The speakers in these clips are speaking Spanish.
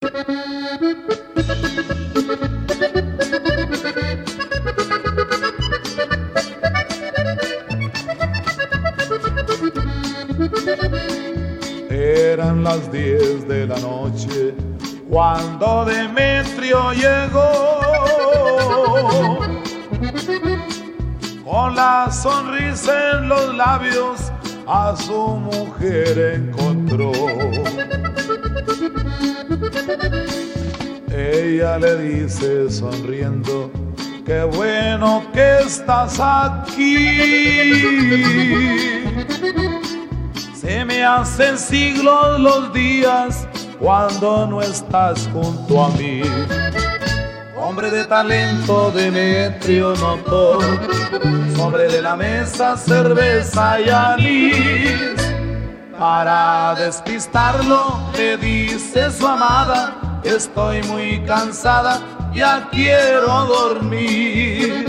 Eran las 10 de la noche cuando Demetrio llegó. Con la sonrisa en los labios a su mujer encontró. Ella le dice sonriendo: qué bueno que estás aquí. Se me hacen siglos los días cuando no estás junto a mí. Hombre de talento, Demetrio notó sobre de la mesa cerveza y anís. Para despistarlo le dice su amada: estoy muy cansada, ya quiero dormir.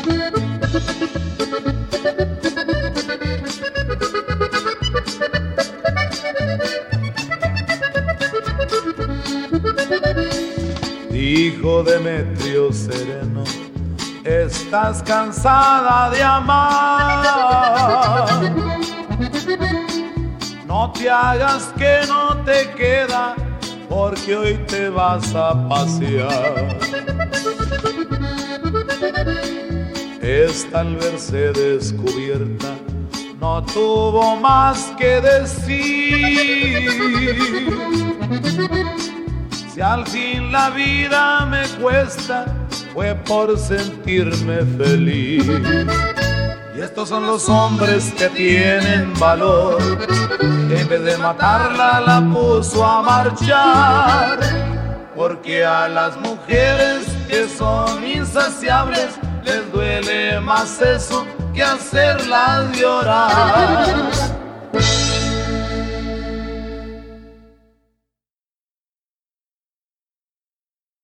Dijo Demetrio sereno: estás cansada de amar. No te hagas que no te queda, porque hoy te vas a pasear. Esta al verse descubierta no tuvo más que decir: si al fin la vida me cuesta, fue por sentirme feliz. Y estos son los hombres que tienen valor, que en vez de matarla la puso a marchar. Porque a las mujeres que son insaciables les duele más eso que hacerlas llorar.